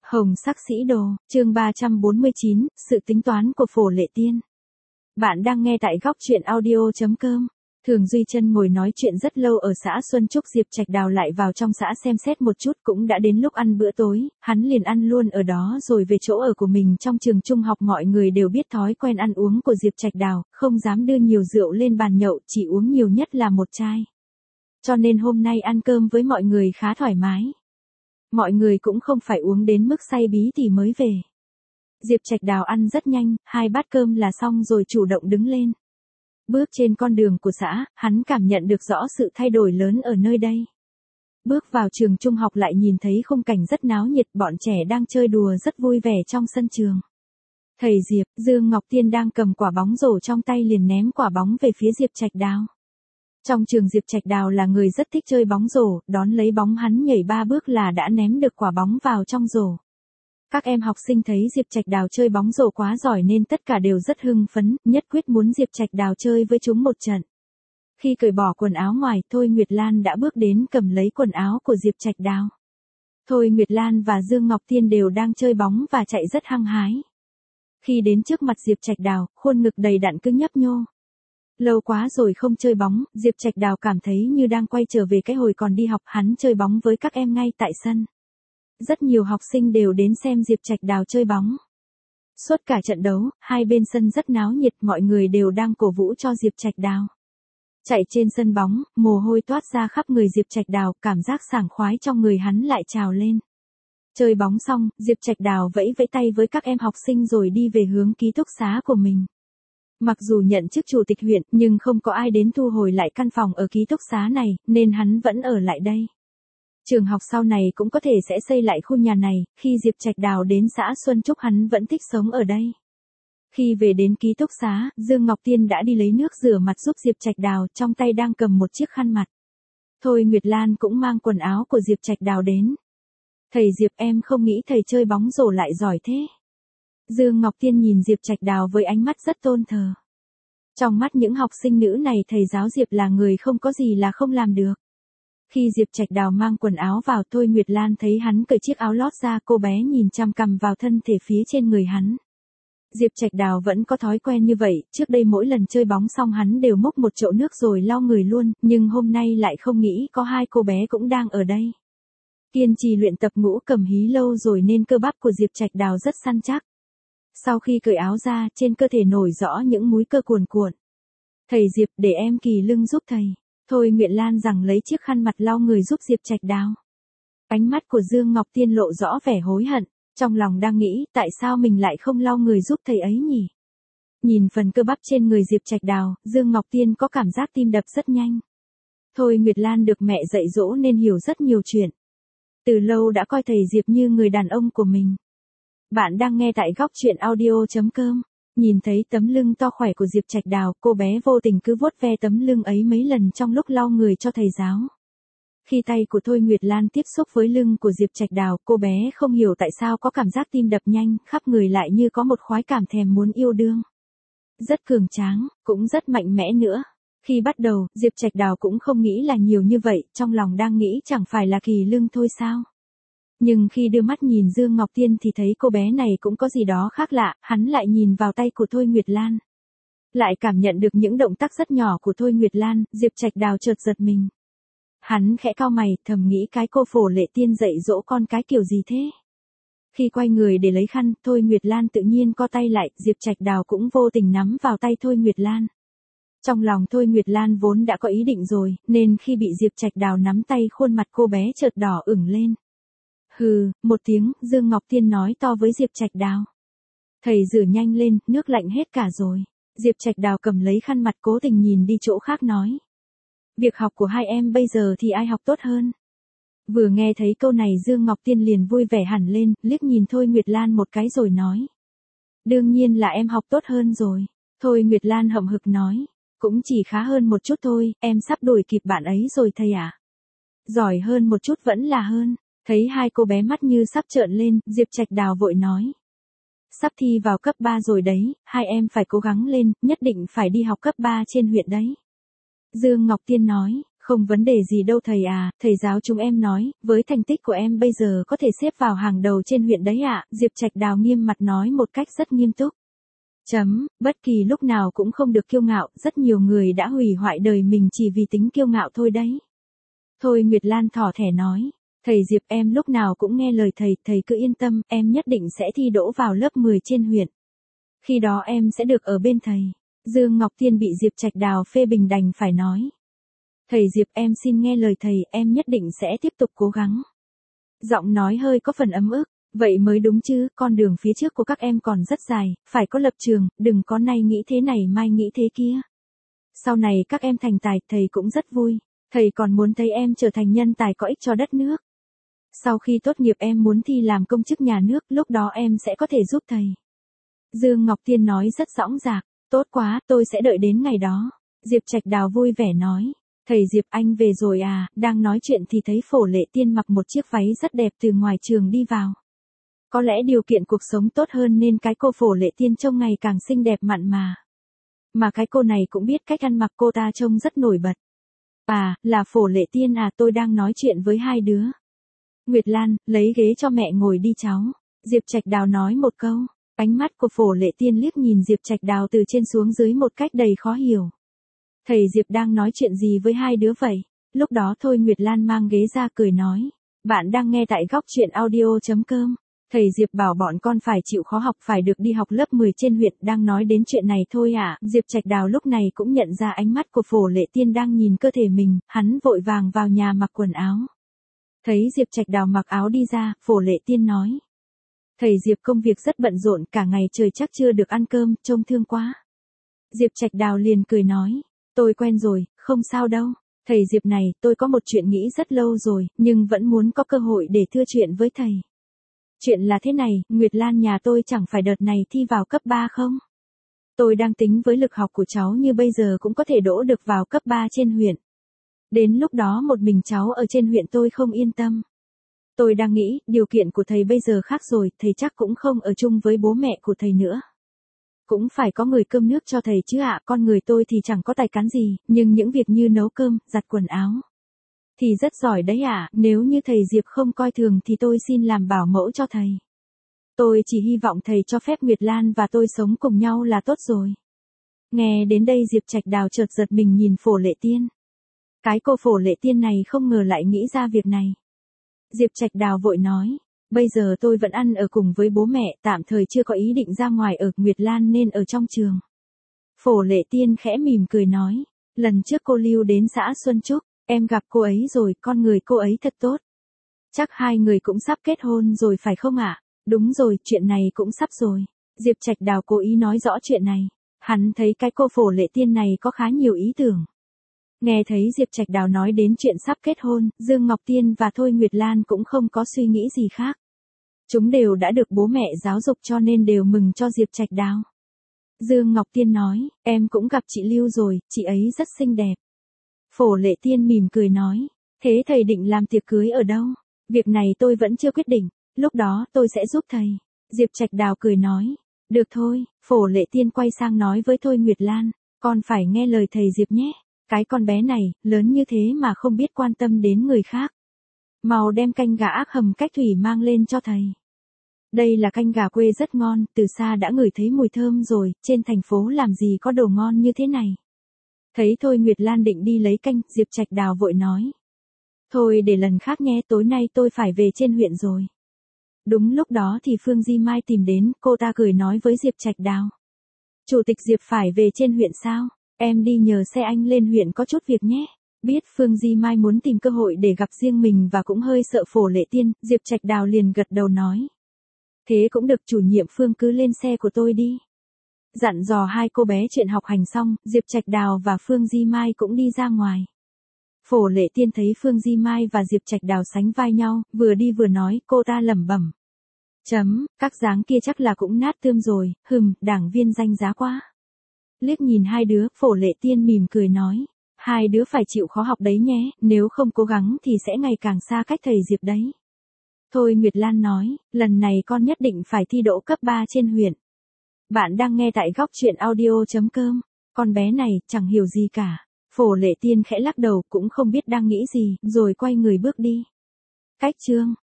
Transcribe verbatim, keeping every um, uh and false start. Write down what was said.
Hồng sắc sĩ đồ, chương ba trăm bốn mươi chín, sự tính toán của Phổ Lệ Tiên. Bạn đang nghe tại góc truyện audio chấm com. Thường Duy Chân ngồi nói chuyện rất lâu ở xã Xuân Trúc, Diệp Trạch Đào lại vào trong xã xem xét một chút, cũng đã đến lúc ăn bữa tối, hắn liền ăn luôn ở đó rồi về chỗ ở của mình. Trong trường trung học mọi người đều biết thói quen ăn uống của Diệp Trạch Đào, không dám đưa nhiều rượu lên bàn nhậu, chỉ uống nhiều nhất là một chai. Cho nên hôm nay ăn cơm với mọi người khá thoải mái. Mọi người cũng không phải uống đến mức say bí tỉ mới về. Diệp Trạch Đào ăn rất nhanh, hai bát cơm là xong rồi chủ động đứng lên. Bước trên con đường của xã, hắn cảm nhận được rõ sự thay đổi lớn ở nơi đây. Bước vào trường trung học lại nhìn thấy khung cảnh rất náo nhiệt, bọn trẻ đang chơi đùa rất vui vẻ trong sân trường. Thầy Diệp, Dương Ngọc Tiên đang cầm quả bóng rổ trong tay liền ném quả bóng về phía Diệp Trạch Đào. Trong trường Diệp Trạch Đào là người rất thích chơi bóng rổ, đón lấy bóng hắn nhảy ba bước là đã ném được quả bóng vào trong rổ. Các em học sinh thấy Diệp Trạch Đào chơi bóng rổ quá giỏi nên tất cả đều rất hưng phấn, nhất quyết muốn Diệp Trạch Đào chơi với chúng một trận. Khi cởi bỏ quần áo ngoài, Thôi Nguyệt Lan đã bước đến cầm lấy quần áo của Diệp Trạch Đào. Thôi Nguyệt Lan và Dương Ngọc Tiên đều đang chơi bóng và chạy rất hăng hái. Khi đến trước mặt Diệp Trạch Đào, khuôn ngực đầy đặn cứ nhấp nhô. Lâu quá rồi không chơi bóng, Diệp Trạch Đào cảm thấy như đang quay trở về cái hồi còn đi học, hắn chơi bóng với các em ngay tại sân. Rất nhiều học sinh đều đến xem Diệp Trạch Đào chơi bóng. Suốt cả trận đấu, hai bên sân rất náo nhiệt, mọi người đều đang cổ vũ cho Diệp Trạch Đào. Chạy trên sân bóng, mồ hôi toát ra khắp người Diệp Trạch Đào, cảm giác sảng khoái trong người hắn lại trào lên. Chơi bóng xong, Diệp Trạch Đào vẫy vẫy tay với các em học sinh rồi đi về hướng ký túc xá của mình. Mặc dù nhận chức chủ tịch huyện, nhưng không có ai đến thu hồi lại căn phòng ở ký túc xá này, nên hắn vẫn ở lại đây. Trường học sau này cũng có thể sẽ xây lại khu nhà này, khi Diệp Trạch Đào đến xã Xuân Trúc hắn vẫn thích sống ở đây. Khi về đến ký túc xá, Dương Ngọc Tiên đã đi lấy nước rửa mặt giúp Diệp Trạch Đào, trong tay đang cầm một chiếc khăn mặt. Thôi Nguyệt Lan cũng mang quần áo của Diệp Trạch Đào đến. Thầy Diệp, em không nghĩ thầy chơi bóng rổ lại giỏi thế. Dương Ngọc Tiên nhìn Diệp Trạch Đào với ánh mắt rất tôn thờ. Trong mắt những học sinh nữ này thầy giáo Diệp là người không có gì là không làm được. Khi Diệp Trạch Đào mang quần áo vào, Thôi Nguyệt Lan thấy hắn cởi chiếc áo lót ra, cô bé nhìn chằm chằm vào thân thể phía trên người hắn. Diệp Trạch Đào vẫn có thói quen như vậy, trước đây mỗi lần chơi bóng xong hắn đều múc một chậu nước rồi lau người luôn, nhưng hôm nay lại không nghĩ có hai cô bé cũng đang ở đây. Kiên trì luyện tập ngũ cầm hí lâu rồi nên cơ bắp của Diệp Trạch Đào rất săn chắc. Sau khi cởi áo ra, trên cơ thể nổi rõ những múi cơ cuồn cuộn. Thầy Diệp, để em kỳ lưng giúp thầy. Thôi Nguyệt Lan rằng lấy chiếc khăn mặt lau người giúp Diệp Trạch Đào. Ánh mắt của Dương Ngọc Tiên lộ rõ vẻ hối hận, trong lòng đang nghĩ tại sao mình lại không lau người giúp thầy ấy nhỉ. Nhìn phần cơ bắp trên người Diệp Trạch Đào, Dương Ngọc Tiên có cảm giác tim đập rất nhanh. Thôi Nguyệt Lan được mẹ dạy dỗ nên hiểu rất nhiều chuyện. Từ lâu đã coi thầy Diệp như người đàn ông của mình. Bạn đang nghe tại góc truyện audio chấm com. Nhìn thấy tấm lưng to khỏe của Diệp Trạch Đào, cô bé vô tình cứ vuốt ve tấm lưng ấy mấy lần trong lúc lau người cho thầy giáo. Khi tay của Thôi Nguyệt Lan tiếp xúc với lưng của Diệp Trạch Đào, cô bé không hiểu tại sao có cảm giác tim đập nhanh, khắp người lại như có một khoái cảm thèm muốn yêu đương. Rất cường tráng, cũng rất mạnh mẽ nữa. Khi bắt đầu, Diệp Trạch Đào cũng không nghĩ là nhiều như vậy, trong lòng đang nghĩ chẳng phải là kỳ lưng thôi sao. Nhưng khi đưa mắt nhìn Dương Ngọc Tiên thì thấy cô bé này cũng có gì đó khác lạ, hắn lại nhìn vào tay của Thôi Nguyệt Lan. Lại cảm nhận được những động tác rất nhỏ của Thôi Nguyệt Lan, Diệp Trạch Đào chợt giật mình. Hắn khẽ cau mày, thầm nghĩ cái cô Phổ Lệ Tiên dạy dỗ con cái kiểu gì thế. Khi quay người để lấy khăn, Thôi Nguyệt Lan tự nhiên co tay lại, Diệp Trạch Đào cũng vô tình nắm vào tay Thôi Nguyệt Lan. Trong lòng Thôi Nguyệt Lan vốn đã có ý định rồi, nên khi bị Diệp Trạch Đào nắm tay khuôn mặt cô bé chợt đỏ ửng lên. Hừ, một tiếng, Dương Ngọc Tiên nói to với Diệp Trạch Đào. Thầy rửa nhanh lên, nước lạnh hết cả rồi. Diệp Trạch Đào cầm lấy khăn mặt cố tình nhìn đi chỗ khác nói. Việc học của hai em bây giờ thì ai học tốt hơn? Vừa nghe thấy câu này Dương Ngọc Tiên liền vui vẻ hẳn lên, liếc nhìn Thôi Nguyệt Lan một cái rồi nói. Đương nhiên là em học tốt hơn rồi. Thôi Nguyệt Lan hậm hực nói. Cũng chỉ khá hơn một chút thôi, em sắp đuổi kịp bạn ấy rồi thầy ạ. À? Giỏi hơn một chút vẫn là hơn. Thấy hai cô bé mắt như sắp trợn lên, Diệp Trạch Đào vội nói. Sắp thi vào cấp ba rồi đấy, hai em phải cố gắng lên, nhất định phải đi học cấp ba trên huyện đấy. Dương Ngọc Tiên nói, Không vấn đề gì đâu thầy à, thầy giáo chúng em nói, với thành tích của em bây giờ có thể xếp vào hàng đầu trên huyện đấy ạ, Diệp Trạch Đào nghiêm mặt nói một cách rất nghiêm túc. Chấm, bất kỳ lúc nào cũng không được kiêu ngạo, rất nhiều người đã hủy hoại đời mình chỉ vì tính kiêu ngạo thôi đấy. Thôi Nguyệt Lan thỏ thẻ nói, thầy Diệp em lúc nào cũng nghe lời thầy, thầy cứ yên tâm, em nhất định sẽ thi đỗ vào lớp mười trên huyện. Khi đó em sẽ được ở bên thầy. Dương Ngọc Tiên bị Diệp Trạch Đào phê bình đành phải nói. Thầy Diệp em xin nghe lời thầy, em nhất định sẽ tiếp tục cố gắng. Giọng nói hơi có phần ấm ức, vậy mới đúng chứ, con đường phía trước của các em còn rất dài, phải có lập trường, đừng có nay nghĩ thế này mai nghĩ thế kia. Sau này các em thành tài, thầy cũng rất vui, thầy còn muốn thấy em trở thành nhân tài có ích cho đất nước. Sau khi tốt nghiệp em muốn thi làm công chức nhà nước, lúc đó em sẽ có thể giúp thầy. Dương Ngọc Tiên nói rất dõng dạc, tốt quá, tôi sẽ đợi đến ngày đó. Diệp Trạch Đào vui vẻ nói. Thầy Diệp anh về rồi à, đang nói chuyện thì thấy Phổ Lệ Tiên mặc một chiếc váy rất đẹp từ ngoài trường đi vào. Có lẽ điều kiện cuộc sống tốt hơn nên cái cô Phổ Lệ Tiên trông ngày càng xinh đẹp mặn mà. Mà cái cô này cũng biết cách ăn mặc, cô ta trông rất nổi bật. À, là Phổ Lệ Tiên à, tôi đang nói chuyện với hai đứa. Nguyệt Lan, lấy ghế cho mẹ ngồi đi cháu. Diệp Trạch Đào nói một câu. Ánh mắt của Phổ Lệ Tiên liếc nhìn Diệp Trạch Đào từ trên xuống dưới một cách đầy khó hiểu. Thầy Diệp đang nói chuyện gì với hai đứa vậy? Lúc đó thôi Nguyệt Lan mang ghế ra cười nói. Bạn đang nghe tại góc truyện audio.com. Thầy Diệp bảo bọn con phải chịu khó học, phải được đi học lớp mười trên huyện, đang nói đến chuyện này thôi à. Diệp Trạch Đào lúc này cũng nhận ra ánh mắt của Phổ Lệ Tiên đang nhìn cơ thể mình, hắn vội vàng vào nhà mặc quần áo. Thấy Diệp Trạch Đào mặc áo đi ra, Phổ Lệ Tiên nói. Thầy Diệp công việc rất bận rộn, cả ngày trời chắc chưa được ăn cơm, trông thương quá. Diệp Trạch Đào liền cười nói. Tôi quen rồi, không sao đâu. Thầy Diệp này, tôi có một chuyện nghĩ rất lâu rồi, nhưng vẫn muốn có cơ hội để thưa chuyện với thầy. Chuyện là thế này, Nguyệt Lan nhà tôi chẳng phải đợt này thi vào cấp ba không? Tôi đang tính với lực học của cháu như bây giờ cũng có thể đỗ được vào cấp ba trên huyện. Đến lúc đó một mình cháu ở trên huyện tôi không yên tâm. Tôi đang nghĩ, điều kiện của thầy bây giờ khác rồi, thầy chắc cũng không ở chung với bố mẹ của thầy nữa. Cũng phải có người cơm nước cho thầy chứ ạ, con người tôi thì chẳng có tài cán gì, nhưng những việc như nấu cơm, giặt quần áo thì rất giỏi đấy ạ, nếu như thầy Diệp không coi thường thì tôi xin làm bảo mẫu cho thầy. Tôi chỉ hy vọng thầy cho phép Nguyệt Lan và tôi sống cùng nhau là tốt rồi. Nghe đến đây Diệp Trạch Đào chợt giật mình nhìn Phổ Lệ Tiên. Cái cô Phổ Lệ Tiên này không ngờ lại nghĩ ra việc này. Diệp Trạch Đào vội nói, bây giờ tôi vẫn ăn ở cùng với bố mẹ, tạm thời chưa có ý định ra ngoài ở, Nguyệt Lan nên ở trong trường. Phổ Lệ Tiên khẽ mỉm cười nói, lần trước cô lưu đến xã Xuân Trúc, em gặp cô ấy rồi, con người cô ấy thật tốt. Chắc hai người cũng sắp kết hôn rồi phải không ạ? Đúng rồi, chuyện này cũng sắp rồi. Diệp Trạch Đào cố ý nói rõ chuyện này. Hắn thấy cái cô Phổ Lệ Tiên này có khá nhiều ý tưởng. Nghe thấy Diệp Trạch Đào nói đến chuyện sắp kết hôn, Dương Ngọc Tiên và Thôi Nguyệt Lan cũng không có suy nghĩ gì khác. Chúng đều đã được bố mẹ giáo dục cho nên đều mừng cho Diệp Trạch Đào. Dương Ngọc Tiên nói, em cũng gặp chị Lưu rồi, chị ấy rất xinh đẹp. Phổ Lệ Tiên mỉm cười nói, thế thầy định làm tiệc cưới ở đâu? Việc này tôi vẫn chưa quyết định, lúc đó tôi sẽ giúp thầy. Diệp Trạch Đào cười nói, được thôi. Phổ Lệ Tiên quay sang nói với Thôi Nguyệt Lan, con phải nghe lời thầy Diệp nhé. Cái con bé này, lớn như thế mà không biết quan tâm đến người khác. Mau đem canh gà ác hầm cách thủy mang lên cho thầy. Đây là canh gà quê rất ngon, từ xa đã ngửi thấy mùi thơm rồi, trên thành phố làm gì có đồ ngon như thế này. Thấy Thôi Nguyệt Lan định đi lấy canh, Diệp Trạch Đào vội nói. Thôi để lần khác nhé, tối nay tôi phải về trên huyện rồi. Đúng lúc đó thì Phương Di Mai tìm đến, cô ta cười nói với Diệp Trạch Đào. Chủ tịch Diệp phải về trên huyện sao? Em đi nhờ xe anh lên huyện có chút việc nhé. Biết Phương Di Mai muốn tìm cơ hội để gặp riêng mình và cũng hơi sợ Phổ Lệ Tiên, Diệp Trạch Đào liền gật đầu nói. Thế cũng được, chủ nhiệm Phương cứ lên xe của tôi đi. Dặn dò hai cô bé chuyện học hành xong, Diệp Trạch Đào và Phương Di Mai cũng đi ra ngoài. Phổ Lệ Tiên thấy Phương Di Mai và Diệp Trạch Đào sánh vai nhau, vừa đi vừa nói, cô ta lẩm bẩm. Chấm, các dáng kia chắc là cũng nát tươm rồi, hừm, đảng viên danh giá quá. Liếc nhìn hai đứa, Phổ Lệ Tiên mỉm cười nói. Hai đứa phải chịu khó học đấy nhé, nếu không cố gắng thì sẽ ngày càng xa cách thầy Diệp đấy. Thôi Nguyệt Lan nói, lần này con nhất định phải thi đỗ cấp ba trên huyện. Bạn đang nghe tại góc truyện audio.com. Con bé này, chẳng hiểu gì cả. Phổ Lệ Tiên khẽ lắc đầu, cũng không biết đang nghĩ gì, rồi quay người bước đi. Cách chương